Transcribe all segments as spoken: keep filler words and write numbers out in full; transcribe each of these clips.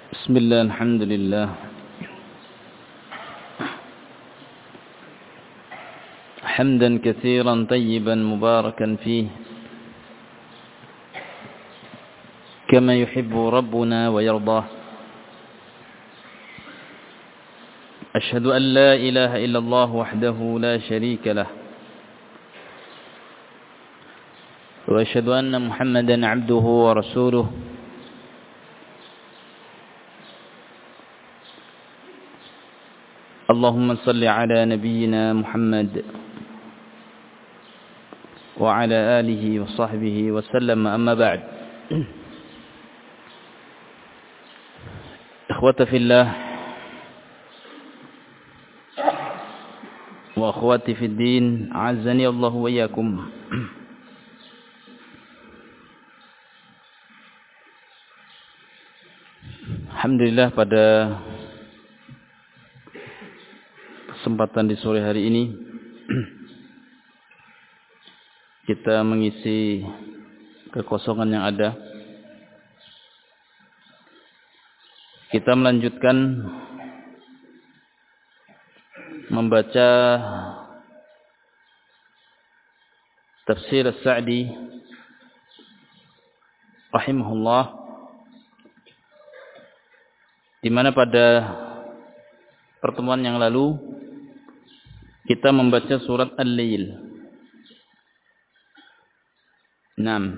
بسم الله الحمد لله حمدا كثيرا طيبا مباركا فيه كما يحب ربنا ويرضاه أشهد أن لا إله إلا الله وحده لا شريك له وأشهد أن محمدا عبده ورسوله اللهم صل على نبينا محمد وعلى آله وصحبه وسلم أما بعد إخوة في الله وأخواتي في الدين أعزني الله وإياكم. Alhamdulillah, pada kesempatan di sore hari ini kita mengisi kekosongan yang ada. Kita melanjutkan membaca tafsir As-Sa'di rahimahullah, di mana pada pertemuan yang lalu kita membaca surat Al-Lail. enam.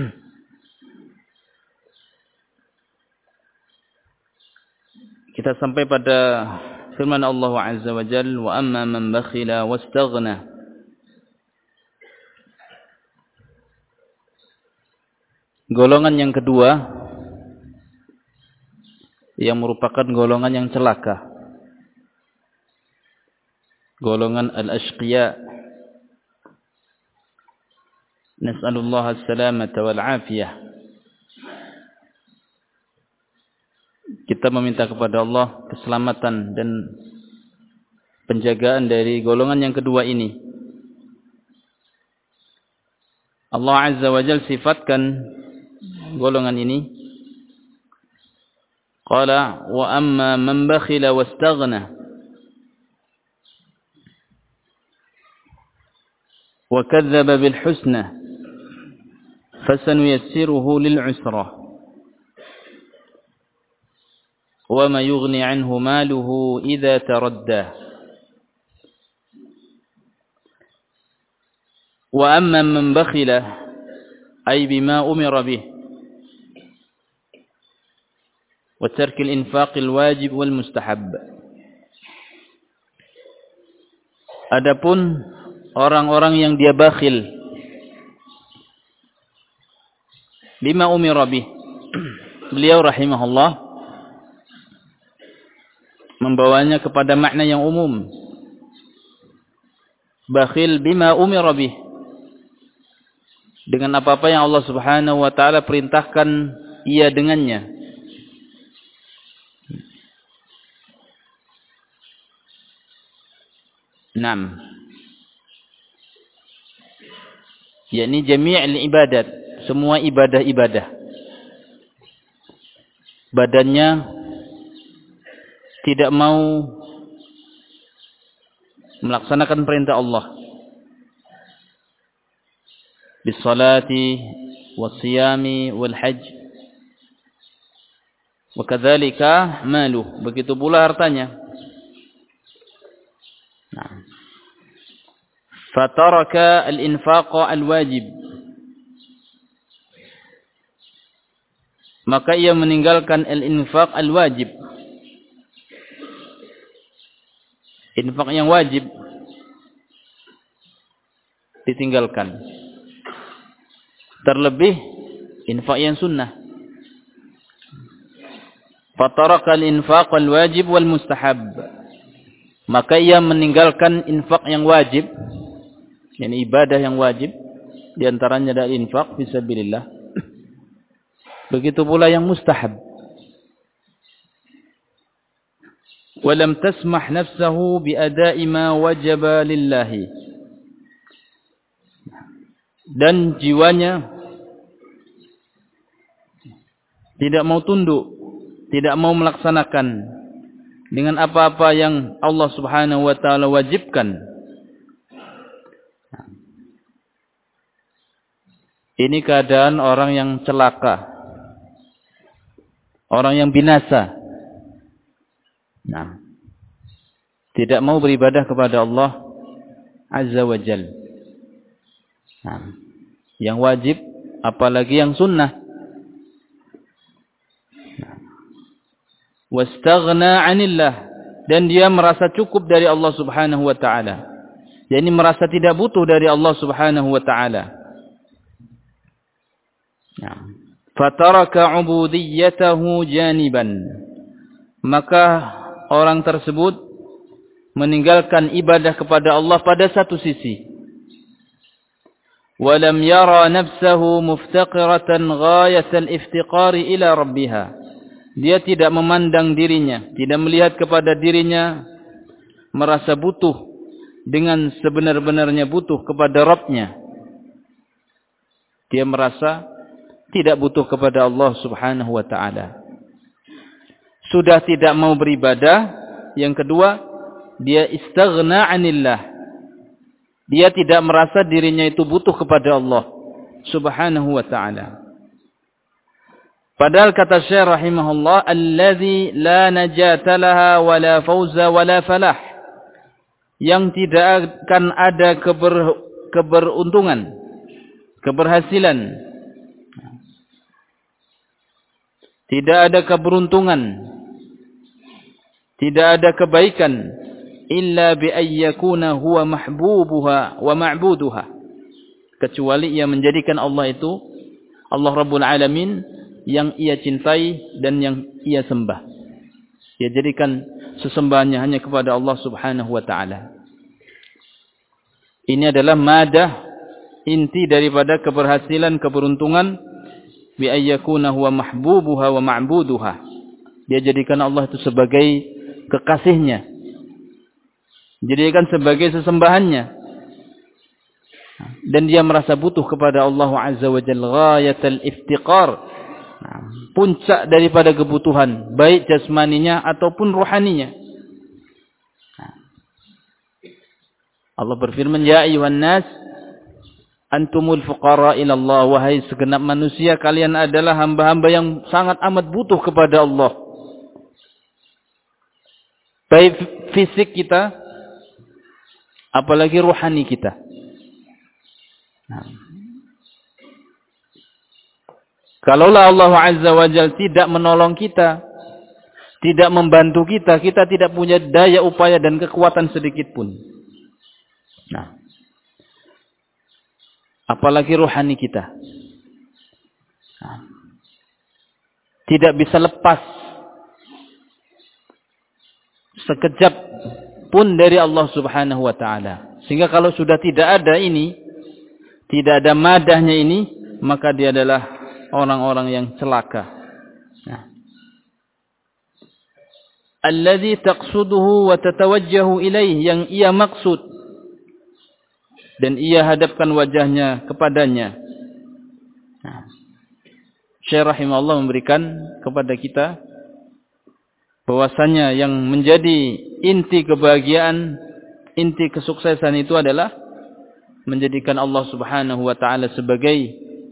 Kita sampai pada firman Allah Azza wa Jalla, wa amma man bakhila wastaghna. Golongan yang kedua, yang merupakan golongan yang celaka, golongan al-ashqiya. Nas'alullah as-salamata wal afiyah. Kita meminta kepada Allah keselamatan dan penjagaan dari golongan yang kedua ini. Allah Azza wa Jalla sifatkan golongan ini. Qala wa amma man bakhila wastaghna wa kadzdzaba bil husna fasanuyassiruhu lil usra wa ma yughni anhu maluhu idza taradda. Wa amma man bakhila ay bima umira bih wa tarki al infaq al wajib wal mustahab. Adapun orang-orang yang dia bakhil bima umira bih, beliau rahimahullah membawanya kepada makna yang umum. Bakhil bima umira bih, dengan apa-apa yang Allah Subhanahu wa taala perintahkan ia dengannya. enam. yakni jami' ibadat, semua ibadah-ibadah. Badannya tidak mau melaksanakan perintah Allah. Bisalati wasiyami wal hajj. Wa kadzalika maluh, begitu pula hartanya. Nah. Fataraka al-infaq al-wajib, maka ia meninggalkan al-infaq al-wajib, infak yang wajib ditinggalkan, terlebih infak yang sunnah. Fataraka al-infaq al-wajib wal mustahab, maka ia meninggalkan infak yang wajib, yakni ibadah yang wajib, di antaranya adalah infak fisabilillah. Begitu pula yang mustahab. Walam tasmah nafsahu biada'i ma wajaba lillahi, dan jiwanya tidak mau tunduk, tidak mau melaksanakan dengan apa-apa yang Allah Subhanahu wa taala wajibkan. Ini keadaan orang yang celaka, orang yang binasa. Nah, tidak mau beribadah kepada Allah Azza wa Jalla. Nah, yang wajib, apalagi yang sunnah. Wastaghna 'anillah, dan dia merasa cukup dari Allah Subhanahu wa taala. yakni merasa tidak butuh dari Allah Subhanahu wa taala. Nah, fataraka 'ubudiyyatahu janiban. Maka orang tersebut meninggalkan ibadah kepada Allah pada satu sisi. Walam yara nafsahu muftaqiratan ghayatal iftiqari ila rabbiha. Dia tidak memandang dirinya, tidak melihat kepada dirinya merasa butuh dengan sebenar-benarnya butuh kepada Rabb-nya. Dia merasa tidak butuh kepada Allah Subhanahu wa taala. Sudah tidak mau beribadah. Yang kedua, dia istaghna 'anillah. Dia tidak merasa dirinya itu butuh kepada Allah Subhanahu wa ta'ala. Padahal kata Syekh rahimahullah, allazi la najata laha wa la fawza wa la falah. Yang tidak akan ada keber, keberuntungan, keberhasilan. Tidak ada keberuntungan. Tidak ada kebaikan. Illa bi ayyakuna huwa mahbubuha wa ma'buduha. Kecuali ia menjadikan Allah itu, Allah Rabbul Alamin, yang ia cintai dan yang ia sembah. Ia jadikan sesembahannya hanya kepada Allah Subhanahu wa ta'ala. Ini adalah madah, inti daripada keberhasilan, keberuntungan. Bi ayyakuna huwa mahbubuha wa ma'buduha. Dia jadikan Allah itu sebagai kekasihnya, jadikan sebagai sesembahannya, dan dia merasa butuh kepada Allah Azza wa Jalla ghayatal iftiqar, puncak daripada kebutuhan, baik jasmaninya ataupun rohaninya. Allah berfirman, ya ayuhan nas antumul fuqara ila Allah. Wahai segenap manusia, kalian adalah hamba-hamba yang sangat amat butuh kepada Allah. Baik fisik kita, apalagi rohani kita. Nah, kalaulah Allah Azza wa Jalla tidak menolong kita, tidak membantu kita, kita tidak punya daya upaya dan kekuatan sedikit pun. Nah, apalagi rohani kita. Nah, tidak bisa lepas sekejap pun dari Allah Subhanahu wa ta'ala. Sehingga kalau sudah tidak ada ini, tidak ada madahnya ini, maka dia adalah orang-orang yang celaka. Nah. Alladzi taqsuduhu wa tatawajjahu ilaih, yang ia maksud dan ia hadapkan wajahnya kepadanya. Nah. Syekh rahimahullah memberikan kepada kita bahwasanya yang menjadi inti kebahagiaan, inti kesuksesan itu adalah menjadikan Allah Subhanahu wa ta'ala sebagai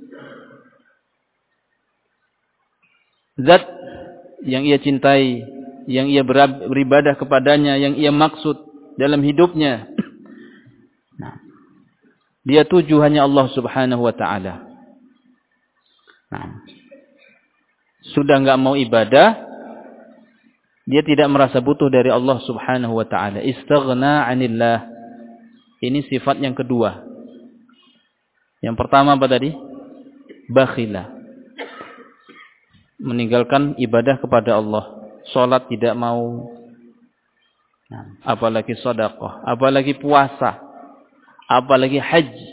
zat yang ia cintai, yang ia beribadah kepadanya, yang ia maksud dalam hidupnya. Nah, dia tuju hanya Allah Subhanahu wa ta'ala. Nah, sudah enggak mau ibadah, dia tidak merasa butuh dari Allah Subhanahu wa ta'ala. Istaghna 'anillah. Ini sifat yang kedua. Yang pertama apa tadi? Bakhila. Meninggalkan ibadah kepada Allah. Salat tidak mau. Apalagi sedekah, apalagi puasa, apalagi haji.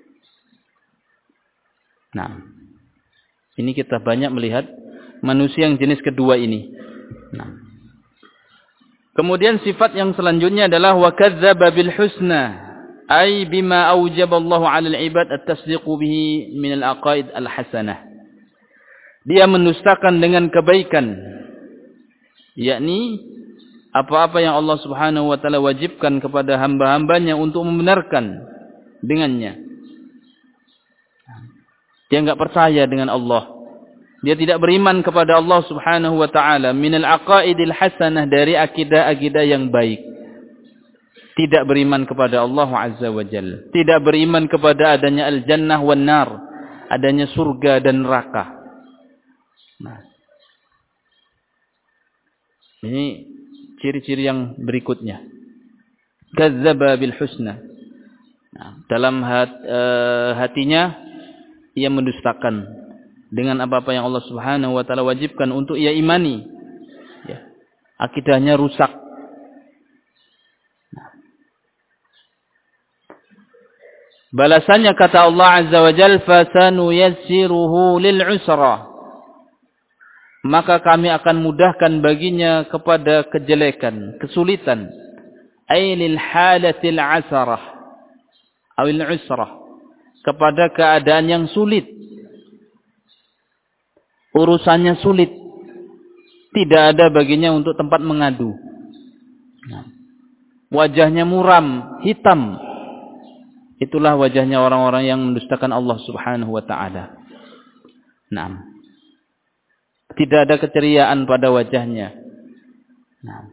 Nah, ini kita banyak melihat manusia yang jenis kedua ini. Nah, kemudian sifat yang selanjutnya adalah wa kadzdzaba bil husna, ay bima aujaba Allah 'ala al-'ibad at-tasdiq bihi min al-aqaid al-hasanah. Dia mendustakan dengan kebaikan yakni apa-apa yang Allah Subhanahu wa taala wajibkan kepada hamba-hambanya untuk membenarkan dengannya. Dia enggak percaya dengan Allah. Dia tidak beriman kepada Allah Subhanahu wa taala minal aqaidil hasanah, dari akidah-akidah yang baik. Tidak beriman kepada Allah Azza wa Jalla. Tidak beriman kepada adanya al-jannah wan nar, adanya surga dan neraka. Nah, ini ciri-ciri yang berikutnya. Kadzdzaba bil husna. Nah, dalam hat, uh, hatinya ia mendustakan dengan apa-apa yang Allah Subhanahu wa taala wajibkan untuk ia imani. Ya. Akidahnya rusak. Nah. Balasannya kata Allah Azza wa Jalla, "Fasanuyassiruhu lil 'usra." Maka kami akan mudahkan baginya kepada kejelekan, kesulitan. Ay lil halatil 'asarah awil 'usrah, kepada keadaan yang sulit. Urusannya sulit. Tidak ada baginya untuk tempat mengadu. Wajahnya muram, hitam. Itulah wajahnya orang-orang yang mendustakan Allah Subhanahu wa taala. Naam. Tidak ada keceriaan pada wajahnya. Naam.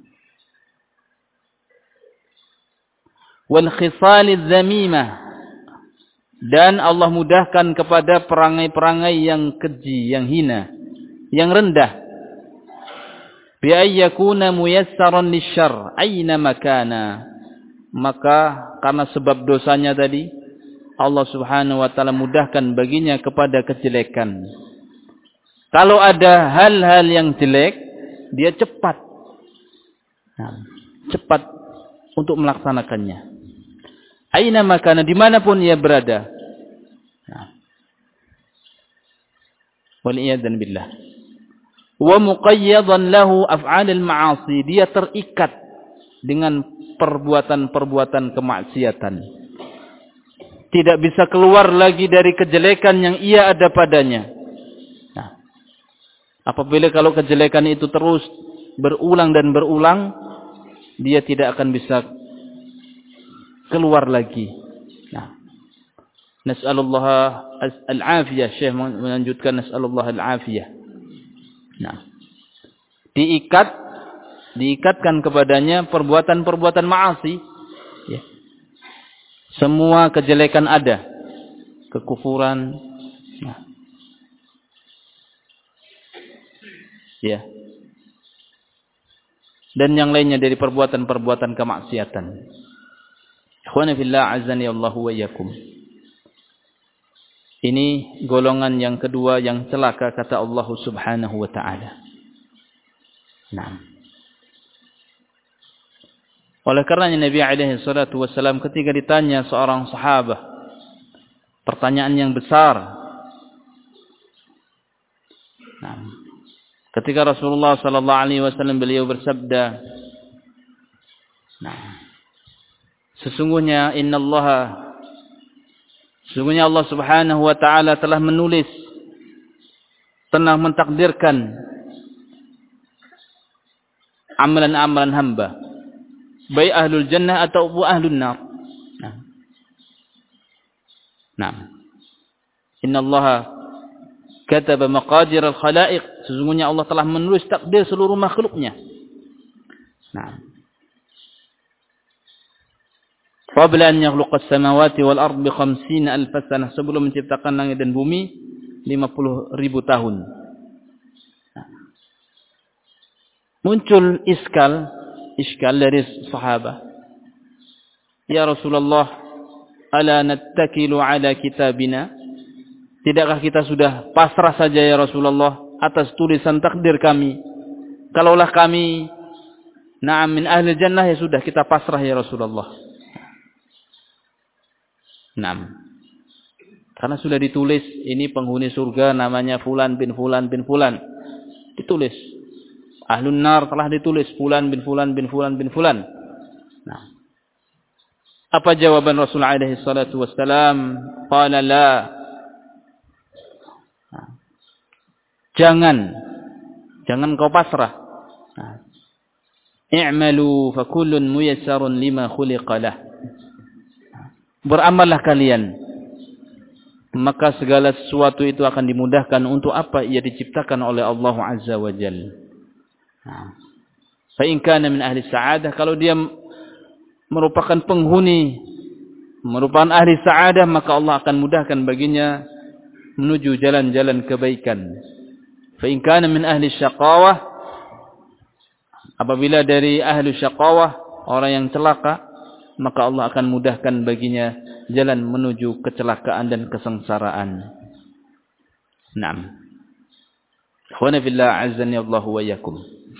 Wal khisaliz zamimah, dan Allah mudahkan kepada perangai-perangai yang keji, yang hina, yang rendah. Bi ayyakuna muyassaran lisyarr aina makana. Maka karena sebab dosanya tadi, Allah Subhanahu wa taala mudahkan baginya kepada kejelekan. Kalau ada hal-hal yang jelek, dia cepat. Nah, cepat untuk melaksanakannya. Aina makana, dimanapun ia berada. Nah. Waliyadhan billah. Wa muqayyadan lahu af'alil ma'asi, dia terikat dengan perbuatan-perbuatan kemaksiatan. Tidak bisa keluar lagi dari kejelekan yang ia ada padanya. Nah. Apabila kalau kejelekan itu terus berulang dan berulang, dia tidak akan bisa keluar lagi. Nah, nas'alullah al-afiyah. Syekh melanjutkan nas'alullah al-afiyah. Nah, diikat, diikatkan kepadanya perbuatan-perbuatan maasi. Ya. Semua kejelekan ada, kekufuran. Nah. Ya. Dan yang lainnya dari perbuatan-perbuatan kemaksiatan. Ikhwana fillah, azani Allahu wa iyyakum. Ini golongan yang kedua yang celaka kata Allah Subhanahu wa taala. Naam. Oleh karenanya Nabi alaihi salatu wasallam ketika ditanya seorang sahabat pertanyaan yang besar. Naam. Ketika Rasulullah sallallahu alaihi wasallam beliau bersabda, nah, sesungguhnya innallaha, sesungguhnya Allah Subhanahu wa taala telah menulis, telah mentakdirkan amalan-amalan hamba, baik ahlul jannah atau ahlun nar. Nah. Nah. Innallaha kataba maqadir al-khalaiq, sesungguhnya Allah telah menulis takdir seluruh makhluknya. Nah. Qabla an yakhluqa as-samawati wal ard bi khamsina alf sanah, sebelum menciptakan langit dan bumi lima puluh ribu tahun. Nah. Muncul iskal, iskal dari sahabat. Ya Rasulullah, ala nattakilu ala kitabina? Tidakkah kita sudah pasrah saja ya Rasulullah atas tulisan takdir kami? Kalaulah kami na'am min ahli jannah, ya sudah kita pasrah ya Rasulullah. Naam. Karena sudah ditulis ini penghuni surga namanya fulan bin fulan bin fulan. Ditulis. Ahlun nar telah ditulis fulan bin fulan bin fulan bin fulan. Nah. Apa jawaban Rasul alaihi salatu wassalam? Qala la. Nah. Jangan. Jangan kau pasrah. Nah. i'malu fa kullun muyassarun lima khuliqa lah. Beramallah kalian, maka segala sesuatu itu akan dimudahkan untuk apa ia diciptakan oleh Allah Azza wa Jalla. Fa in kana min ahli sa'adah, kalau dia merupakan penghuni, merupakan ahli sa'adah, maka Allah akan mudahkan baginya menuju jalan-jalan kebaikan. Fa in kana min ahli syaqawah, apabila dari ahli syaqawah, orang yang celaka, maka Allah akan mudahkan baginya jalan menuju kecelakaan dan kesengsaraan. Naam. Ikhwana fillah, azzani Allah wa iyyakum.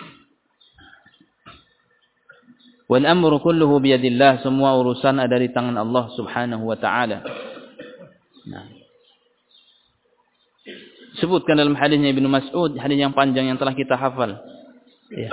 Wal amru kulluhu biyadillah, semua urusan ada di tangan Allah Subhanahu wa taala. Nah. Sebutkan dalam hadisnya Ibnu Mas'ud, hadis yang panjang yang telah kita hafal. Ya.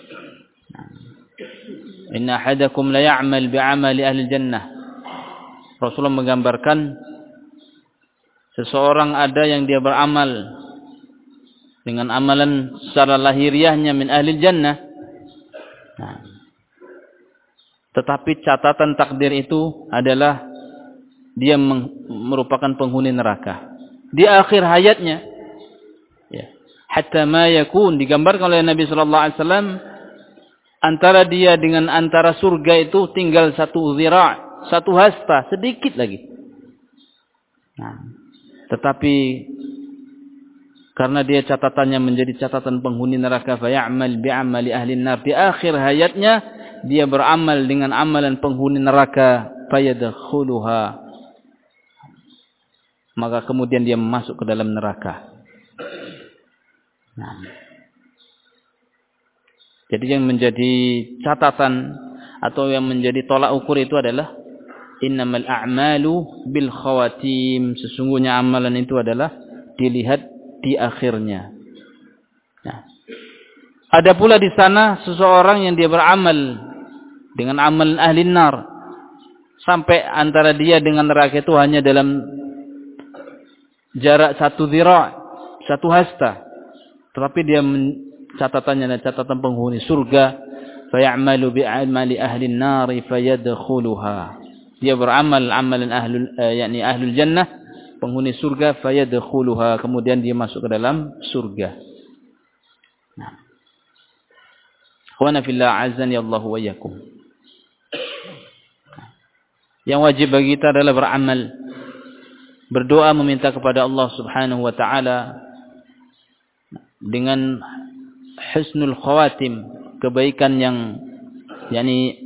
Inna ahadakum la ya'mal bi'amali ahli jannah. Rasulullah menggambarkan seseorang ada yang dia beramal dengan amalan secara lahiriahnya min ahli jannah. Nah. Tetapi catatan takdir itu adalah dia merupakan penghuni neraka. Di akhir hayatnya, ya, hatta ma yakun, digambarkan oleh Nabi sallallahu alaihi wasallam, antara dia dengan antara surga itu tinggal satu zira', satu hasta, sedikit lagi. Nah, tetapi karena dia catatannya menjadi catatan penghuni neraka, fa ya'mal bi'amali ahli nar, di akhir hayatnya dia beramal dengan amalan penghuni neraka, fayadkhuluha, maka kemudian dia masuk ke dalam neraka. Nah, jadi yang menjadi catatan atau yang menjadi tolak ukur itu adalah innamal a'malu bil khawatim, sesungguhnya amalan itu adalah dilihat di akhirnya. Nah, ada pula di sana seseorang yang dia beramal dengan amalan ahli nar, sampai antara dia dengan neraka itu hanya dalam jarak satu zira', satu hasta, tetapi dia catatannya adalah catatan penghuni surga, fa ya'malu bi'amali ahli an-nar fayadkhuluha, dia beramal amalan ahlul eh, yakni ahlul jannah, penghuni surga, fayadkhuluha, kemudian dia masuk ke dalam surga. Nah, khwana fillah, azani Allah wa iyyakum. Yang wajib bagi kita adalah beramal, berdoa, meminta kepada Allah Subhanahu wa taala dengan husnul khawatim, kebaikan yang yakni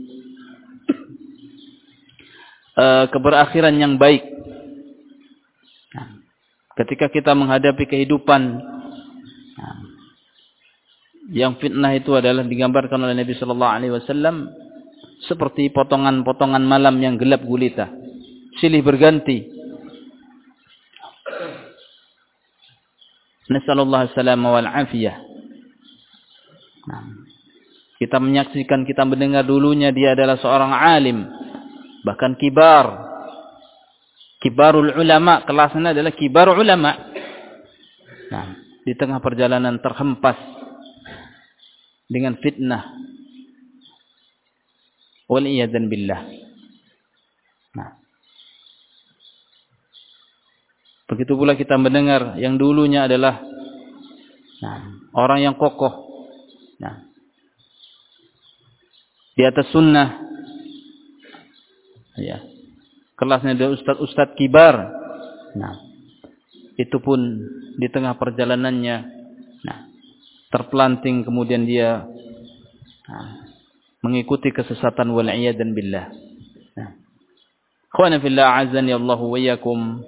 uh, keberakhiran yang baik. Nah, ketika kita menghadapi kehidupan, nah, yang fitnah itu adalah digambarkan oleh Nabi sallallahu alaihi wasallam seperti potongan-potongan malam yang gelap gulita, silih berganti. Nasallallahu alaihi wal afiyah. Nah, kita menyaksikan, kita mendengar dulunya dia adalah seorang alim, bahkan kibar, kibarul ulama, kelasnya adalah kibar ulama. Nah, di tengah perjalanan terhempas dengan fitnah, wal iyadzan billah. Nah, begitu pula kita mendengar yang dulunya adalah nah, orang yang kokoh, nah, di atas sunnah, ya, kelasnya adalah ustaz-ustaz kibar. Nah, itu pun di tengah perjalanannya, nah, terpelanting, kemudian dia nah, mengikuti kesesatan, wal iyadzan billah. Nah, khwana fillah, azani Allah wa iyyakum.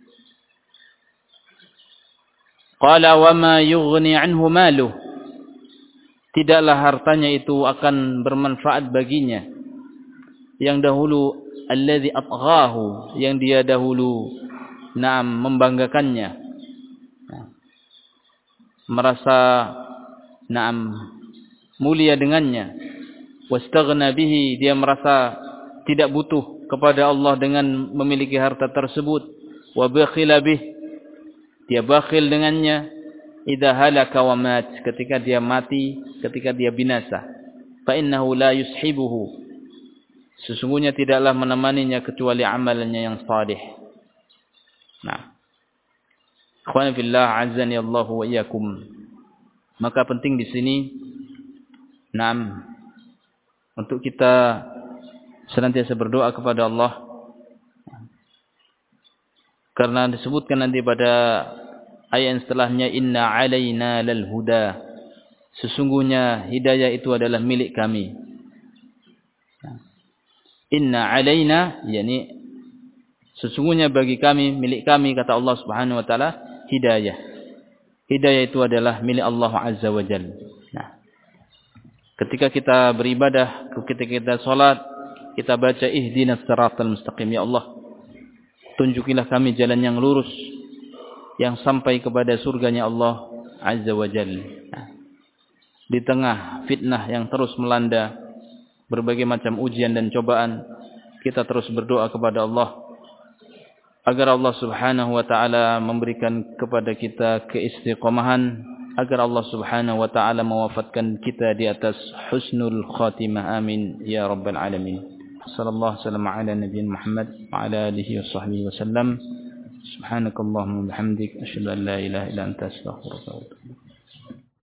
Qala wa ma yughni anhu maluh, tidaklah hartanya itu akan bermanfaat baginya. Yang dahulu alladzi atghahu, yang dia dahulu na'am membanggakannya, nah, merasa na'am mulia dengannya. Wastaghna bihi, dia merasa tidak butuh kepada Allah dengan memiliki harta tersebut. Wa bakhila bih, dia bakhil dengannya. Idza halaka wa mat, ketika dia mati, ketika dia binasa. fa innahu la yushibuhu, sesungguhnya tidaklah menemaninya kecuali amalannya yang salih. Nah, ikhwan fillah azzani Allah wa iyyakum. Maka penting di sini, naam, untuk kita senantiasa berdoa kepada Allah, karena disebutkan nanti pada ayat yang setelahnya, inna alaina lal huda, sesungguhnya hidayah itu adalah milik kami. Inna alaina, yakni sesungguhnya bagi kami, milik kami, kata Allah Subhanahu wa taala, hidayah. Hidayah itu adalah milik Allah Azza wa Jalla. Nah, ketika kita beribadah, ketika kita salat, kita baca ihdinas siratal mustaqim, ya Allah, tunjukilah kami jalan yang lurus yang sampai kepada surganya Allah Azza wa Jalla. Nah, di tengah fitnah yang terus melanda, berbagai macam ujian dan cobaan, kita terus berdoa kepada Allah agar Allah Subhanahu wa taala memberikan kepada kita keistiqomahan, agar Allah Subhanahu wa taala mewafatkan kita di atas husnul khatimah. Amin ya rabbal alamin. Sallallahu alaihi ala nabiyina Muhammad wa ala alihi wa sahbihi wasallam. Subhanakallahumma wa bihamdik, asyhadu an la ilaha illa anta, astaghfiruka wa atubu ilaik.